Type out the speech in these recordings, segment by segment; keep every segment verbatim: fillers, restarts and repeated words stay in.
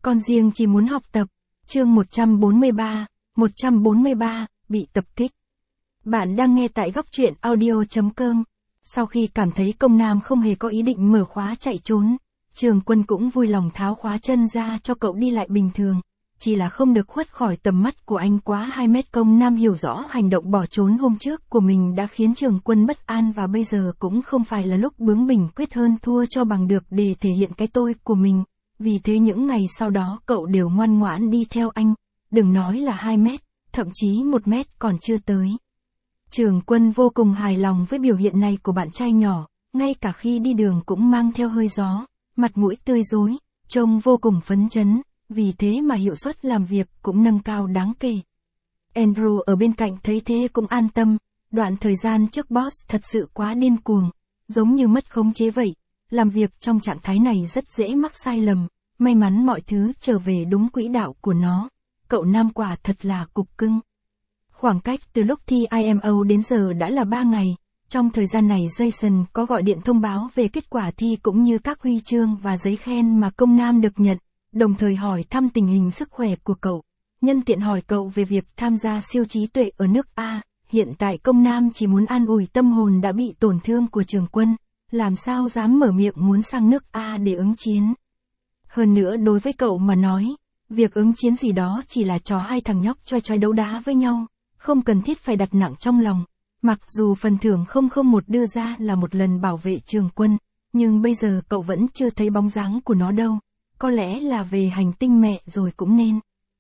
Con riêng chỉ muốn học tập. Chương một trăm bốn mươi ba, một trăm bốn mươi ba, bị tập kích. Bạn đang nghe tại góc truyện audio chấm com. Sau khi cảm thấy công nam không hề có ý định mở khóa chạy trốn, Trường Quân cũng vui lòng tháo khóa chân ra cho cậu đi lại bình thường. Chỉ là không được khuất khỏi tầm mắt của anh quá hai mét. Công nam hiểu rõ hành động bỏ trốn hôm trước của mình đã khiến Trường Quân bất an và bây giờ cũng không phải là lúc bướng bỉnh quyết hơn thua cho bằng được để thể hiện cái tôi của mình. Vì thế những ngày sau đó cậu đều ngoan ngoãn đi theo anh, đừng nói là hai mét, thậm chí một mét còn chưa tới. Trường Quân vô cùng hài lòng với biểu hiện này của bạn trai nhỏ, ngay cả khi đi đường cũng mang theo hơi gió, mặt mũi tươi rói, trông vô cùng phấn chấn, vì thế mà hiệu suất làm việc cũng nâng cao đáng kể. Andrew ở bên cạnh thấy thế cũng an tâm, đoạn thời gian trước boss thật sự quá điên cuồng, giống như mất khống chế vậy, làm việc trong trạng thái này rất dễ mắc sai lầm, may mắn mọi thứ trở về đúng quỹ đạo của nó. Cậu nam quả thật là cục cưng. Khoảng cách từ lúc thi i em o đến giờ đã là ba ngày, trong thời gian này Jason có gọi điện thông báo về kết quả thi cũng như các huy chương và giấy khen mà công nam được nhận, đồng thời hỏi thăm tình hình sức khỏe của cậu, nhân tiện hỏi cậu về việc tham gia siêu trí tuệ ở nước A. Hiện tại công nam chỉ muốn an ủi tâm hồn đã bị tổn thương của Trường Quân, làm sao dám mở miệng muốn sang nước A để ứng chiến. Hơn nữa đối với cậu mà nói, việc ứng chiến gì đó chỉ là trò hai thằng nhóc choi choi đấu đá với nhau, không cần thiết phải đặt nặng trong lòng. Mặc dù phần thưởng không không một đưa ra là một lần bảo vệ Trường Quân, nhưng bây giờ cậu vẫn chưa thấy bóng dáng của nó đâu, có lẽ là về hành tinh mẹ rồi cũng nên.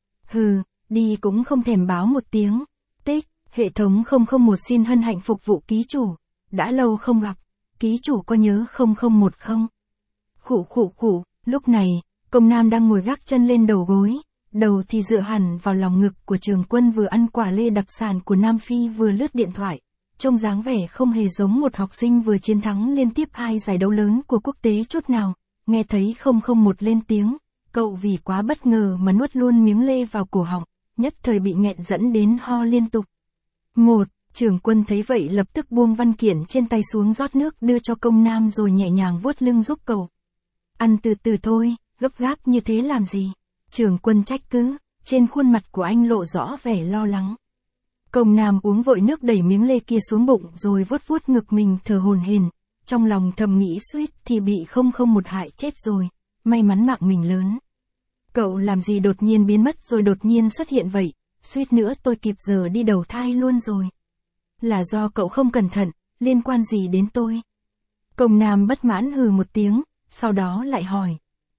Hừ, đi cũng không thèm báo một tiếng. Tích, hệ thống không không một xin hân hạnh phục vụ ký chủ, đã lâu không gặp, ký chủ có nhớ không không một không? Khủ khủ khủ, lúc này, công nam đang ngồi gác chân lên đầu gối, đầu thì dựa hẳn vào lòng ngực của Trường Quân, vừa ăn quả lê đặc sản của Nam Phi vừa lướt điện thoại, trông dáng vẻ không hề giống một học sinh vừa chiến thắng liên tiếp hai giải đấu lớn của quốc tế chút nào. Nghe thấy không không một lên tiếng, cậu vì quá bất ngờ mà nuốt luôn miếng lê vào cổ họng, nhất thời bị nghẹn dẫn đến ho liên tục. Một, Trường Quân thấy vậy lập tức buông văn kiện trên tay xuống rót nước đưa cho công nam rồi nhẹ nhàng vuốt lưng giúp cậu. Ăn từ từ thôi, gấp gáp như thế làm gì? Trường Quân trách cứ, trên khuôn mặt của anh lộ rõ vẻ lo lắng. Công nam uống vội nước đẩy miếng lê kia xuống bụng rồi vuốt vuốt ngực mình thở hổn hển, trong lòng thầm nghĩ suýt thì bị không không một hại chết rồi, may mắn mạng mình lớn. Cậu làm gì đột nhiên biến mất rồi đột nhiên xuất hiện vậy, suýt nữa tôi kịp giờ đi đầu thai luôn rồi. Là do cậu không cẩn thận, liên quan gì đến tôi? Công nam bất mãn hừ một tiếng, sau đó lại hỏi.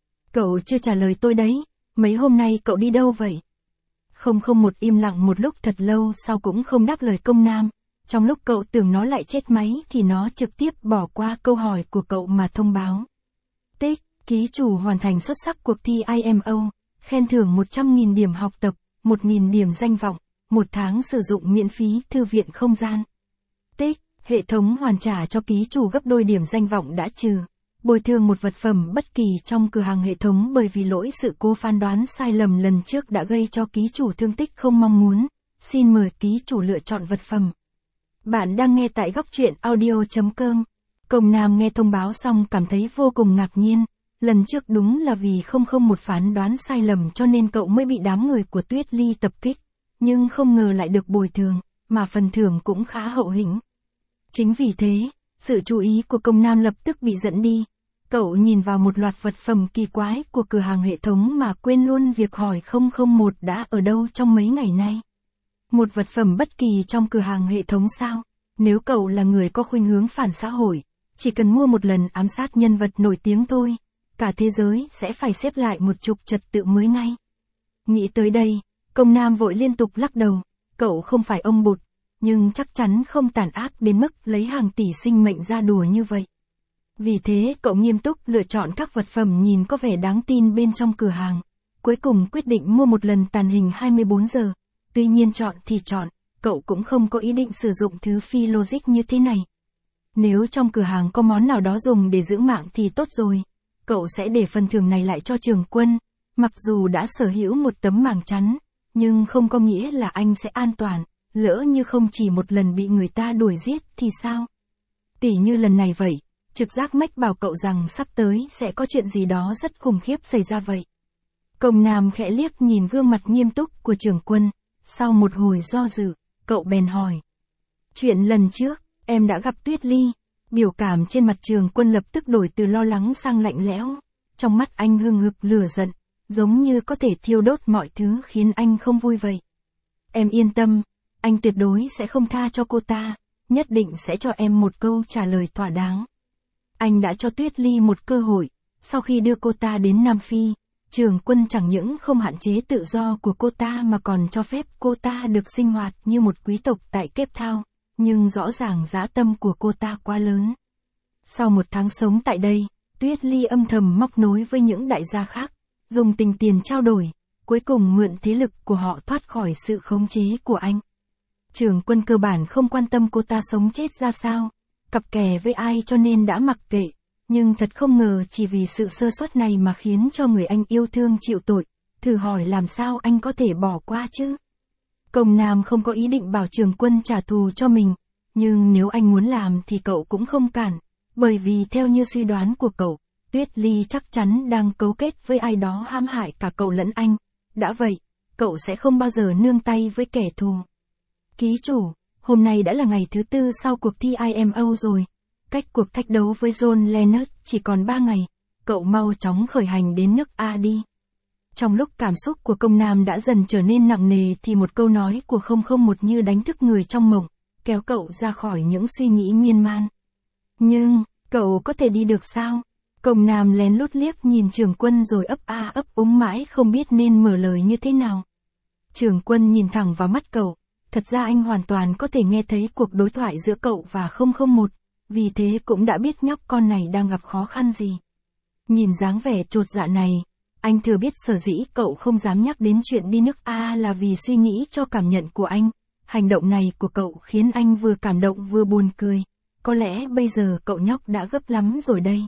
Cậu chưa trả lời tôi đấy, mấy hôm nay cậu đi đâu vậy? Không không một im lặng một lúc thật lâu sau cũng không đáp lời công nam. Trong lúc cậu tưởng nó lại chết máy thì nó trực tiếp bỏ qua câu hỏi của cậu mà thông báo. Tích, ký chủ hoàn thành xuất sắc cuộc thi i em o, khen thưởng một trăm nghìn điểm học tập, một nghìn điểm danh vọng, một tháng sử dụng miễn phí thư viện không gian. Tích, hệ thống hoàn trả cho ký chủ gấp đôi điểm danh vọng đã trừ. Bồi thường một vật phẩm bất kỳ trong cửa hàng hệ thống bởi vì lỗi sự cố phán đoán sai lầm lần trước đã gây cho ký chủ thương tích không mong muốn. Xin mời ký chủ lựa chọn vật phẩm. Bạn đang nghe tại góc truyện audio chấm com. Công nam nghe thông báo xong cảm thấy vô cùng ngạc nhiên. Lần trước đúng là vì không không một phán đoán sai lầm cho nên cậu mới bị đám người của Tuyết Ly tập kích. Nhưng không ngờ lại được bồi thường, mà phần thưởng cũng khá hậu hĩnh. Chính vì thế, sự chú ý của công nam lập tức bị dẫn đi. Cậu nhìn vào một loạt vật phẩm kỳ quái của cửa hàng hệ thống mà quên luôn việc hỏi không không một đã ở đâu trong mấy ngày nay. Một vật phẩm bất kỳ trong cửa hàng hệ thống sao? Nếu cậu là người có khuynh hướng phản xã hội, chỉ cần mua một lần ám sát nhân vật nổi tiếng thôi, cả thế giới sẽ phải xếp lại một trục trật tự mới ngay. Nghĩ tới đây, công nam vội liên tục lắc đầu, cậu không phải ông Bụt, nhưng chắc chắn không tàn ác đến mức lấy hàng tỷ sinh mệnh ra đùa như vậy. Vì thế cậu nghiêm túc lựa chọn các vật phẩm nhìn có vẻ đáng tin bên trong cửa hàng, cuối cùng quyết định mua một lần tàn hình hai mươi bốn giờ. Tuy nhiên chọn thì chọn, cậu cũng không có ý định sử dụng thứ phi logic như thế này. Nếu trong cửa hàng có món nào đó dùng để giữ mạng thì tốt rồi, cậu sẽ để phần thưởng này lại cho Trường Quân. Mặc dù đã sở hữu một tấm màng chắn, nhưng không có nghĩa là anh sẽ an toàn, lỡ như không chỉ một lần bị người ta đuổi giết thì sao? Tỉ như lần này vậy, trực giác mách bảo cậu rằng sắp tới sẽ có chuyện gì đó rất khủng khiếp xảy ra vậy. Công Nam khẽ liếc nhìn gương mặt nghiêm túc của Trường Quân, sau một hồi do dự, cậu bèn hỏi. Chuyện lần trước, em đã gặp Tuyết Ly. Biểu cảm trên mặt Trường Quân lập tức đổi từ lo lắng sang lạnh lẽo. Trong mắt anh hừng hực lửa giận, giống như có thể thiêu đốt mọi thứ khiến anh không vui vậy. Em yên tâm, anh tuyệt đối sẽ không tha cho cô ta, nhất định sẽ cho em một câu trả lời thỏa đáng. Anh đã cho Tuyết Ly một cơ hội, sau khi đưa cô ta đến Nam Phi, Trường Quân chẳng những không hạn chế tự do của cô ta mà còn cho phép cô ta được sinh hoạt như một quý tộc tại Cape Town, nhưng rõ ràng dã tâm của cô ta quá lớn. Sau một tháng sống tại đây, Tuyết Ly âm thầm móc nối với những đại gia khác, dùng tình tiền trao đổi, cuối cùng mượn thế lực của họ thoát khỏi sự khống chế của anh. Trường Quân cơ bản không quan tâm cô ta sống chết ra sao, cặp kè với ai cho nên đã mặc kệ, nhưng thật không ngờ chỉ vì sự sơ suất này mà khiến cho người anh yêu thương chịu tội, thử hỏi làm sao anh có thể bỏ qua chứ? Công Nam không có ý định bảo Trường Quân trả thù cho mình, nhưng nếu anh muốn làm thì cậu cũng không cản, bởi vì theo như suy đoán của cậu, Tuyết Ly chắc chắn đang cấu kết với ai đó hãm hại cả cậu lẫn anh. Đã vậy, cậu sẽ không bao giờ nương tay với kẻ thù. Ký chủ, hôm nay đã là ngày thứ tư sau cuộc thi I M O rồi. Cách cuộc thách đấu với John Leonard chỉ còn ba ngày, cậu mau chóng khởi hành đến nước A đi. Trong lúc cảm xúc của Công Nam đã dần trở nên nặng nề thì một câu nói của không không một như đánh thức người trong mộng, kéo cậu ra khỏi những suy nghĩ miên man. Nhưng, cậu có thể đi được sao? Công Nam lén lút liếc nhìn Trường Quân rồi ấp a ấp úng mãi không biết nên mở lời như thế nào. Trường Quân nhìn thẳng vào mắt cậu, thật ra anh hoàn toàn có thể nghe thấy cuộc đối thoại giữa cậu và không không một, vì thế cũng đã biết nhóc con này đang gặp khó khăn gì. Nhìn dáng vẻ chột dạ này, anh thừa biết sở dĩ cậu không dám nhắc đến chuyện đi nước A là vì suy nghĩ cho cảm nhận của anh. Hành động này của cậu khiến anh vừa cảm động vừa buồn cười. Có lẽ bây giờ cậu nhóc đã gấp lắm rồi đây.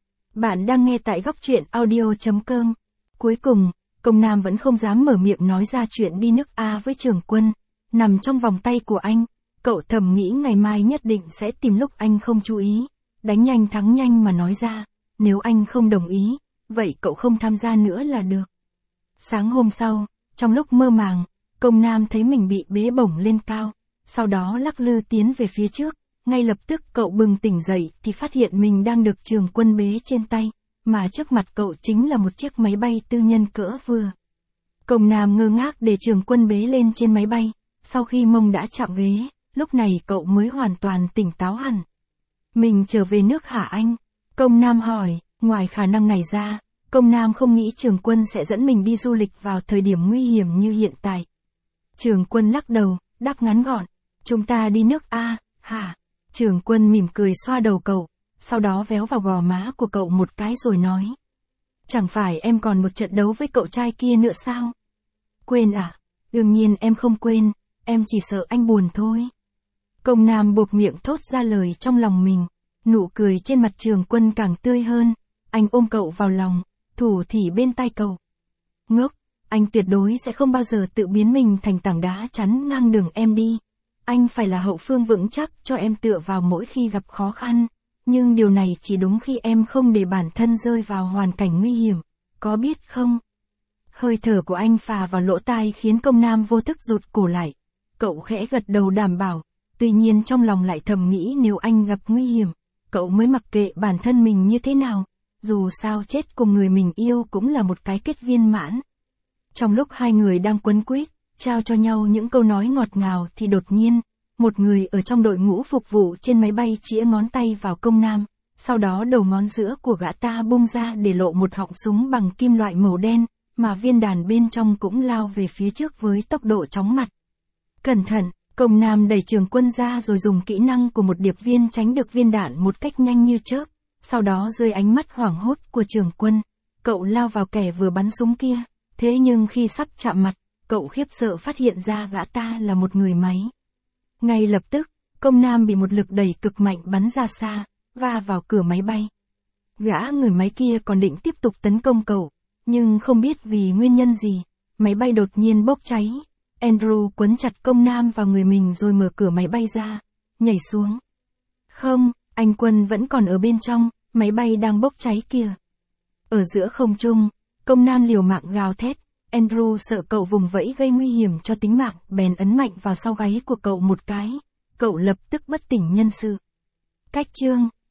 Bạn đang nghe tại góc truyện audio chấm com. Cuối cùng, Công Nam vẫn không dám mở miệng nói ra chuyện đi nước A với Trường Quân. Nằm trong vòng tay của anh, cậu thầm nghĩ ngày mai nhất định sẽ tìm lúc anh không chú ý, đánh nhanh thắng nhanh mà nói ra. Nếu anh không đồng ý, vậy cậu không tham gia nữa là được. Sáng hôm sau, trong lúc mơ màng, Công Nam thấy mình bị bế bổng lên cao, sau đó lắc lư tiến về phía trước. Ngay lập tức cậu bừng tỉnh dậy thì phát hiện mình đang được Trường Quân bế trên tay, mà trước mặt cậu chính là một chiếc máy bay tư nhân cỡ vừa. Công Nam ngơ ngác để Trường Quân bế lên trên máy bay, sau khi mông đã chạm ghế, lúc này cậu mới hoàn toàn tỉnh táo hẳn. Mình trở về nước hả anh? Công Nam hỏi, ngoài khả năng này ra, Công Nam không nghĩ Trường Quân sẽ dẫn mình đi du lịch vào thời điểm nguy hiểm như hiện tại. Trường Quân lắc đầu, đáp ngắn gọn, chúng ta đi nước A, hả? Trường Quân mỉm cười xoa đầu cậu, sau đó véo vào gò má của cậu một cái rồi nói. Chẳng phải em còn một trận đấu với cậu trai kia nữa sao? Quên à? Đương nhiên em không quên, em chỉ sợ anh buồn thôi. Công Nam buộc miệng thốt ra lời trong lòng mình, nụ cười trên mặt Trường Quân càng tươi hơn, anh ôm cậu vào lòng, thủ thỉ bên tai cậu. Ngốc, anh tuyệt đối sẽ không bao giờ tự biến mình thành tảng đá chắn ngang đường em đi. Anh phải là hậu phương vững chắc cho em tựa vào mỗi khi gặp khó khăn, nhưng điều này chỉ đúng khi em không để bản thân rơi vào hoàn cảnh nguy hiểm, có biết không? Hơi thở của anh phà vào lỗ tai khiến Công Nam vô thức rụt cổ lại. Cậu khẽ gật đầu đảm bảo, tuy nhiên trong lòng lại thầm nghĩ nếu anh gặp nguy hiểm, cậu mới mặc kệ bản thân mình như thế nào, dù sao chết cùng người mình yêu cũng là một cái kết viên mãn. Trong lúc hai người đang quấn quýt, trao cho nhau những câu nói ngọt ngào thì đột nhiên, một người ở trong đội ngũ phục vụ trên máy bay chĩa ngón tay vào Công Nam, sau đó đầu ngón giữa của gã ta bung ra để lộ một họng súng bằng kim loại màu đen, mà viên đạn bên trong cũng lao về phía trước với tốc độ chóng mặt. Cẩn thận, Công Nam đẩy Trường Quân ra rồi dùng kỹ năng của một điệp viên tránh được viên đạn một cách nhanh như chớp, sau đó dưới ánh mắt hoảng hốt của Trường Quân, cậu lao vào kẻ vừa bắn súng kia, thế nhưng khi sắp chạm mặt, cậu khiếp sợ phát hiện ra gã ta là một người máy. Ngay lập tức, Công Nam bị một lực đẩy cực mạnh bắn ra xa, va vào cửa máy bay. Gã người máy kia còn định tiếp tục tấn công cậu, nhưng không biết vì nguyên nhân gì, máy bay đột nhiên bốc cháy. Andrew quấn chặt Công Nam vào người mình rồi mở cửa máy bay ra, nhảy xuống. Không, anh Quân vẫn còn ở bên trong, máy bay đang bốc cháy kìa. Ở giữa không trung, Công nam liều mạng gào thét, Andrew sợ cậu vùng vẫy gây nguy hiểm cho tính mạng, bèn ấn mạnh vào sau gáy của cậu một cái. Cậu lập tức bất tỉnh nhân sự. Cách chương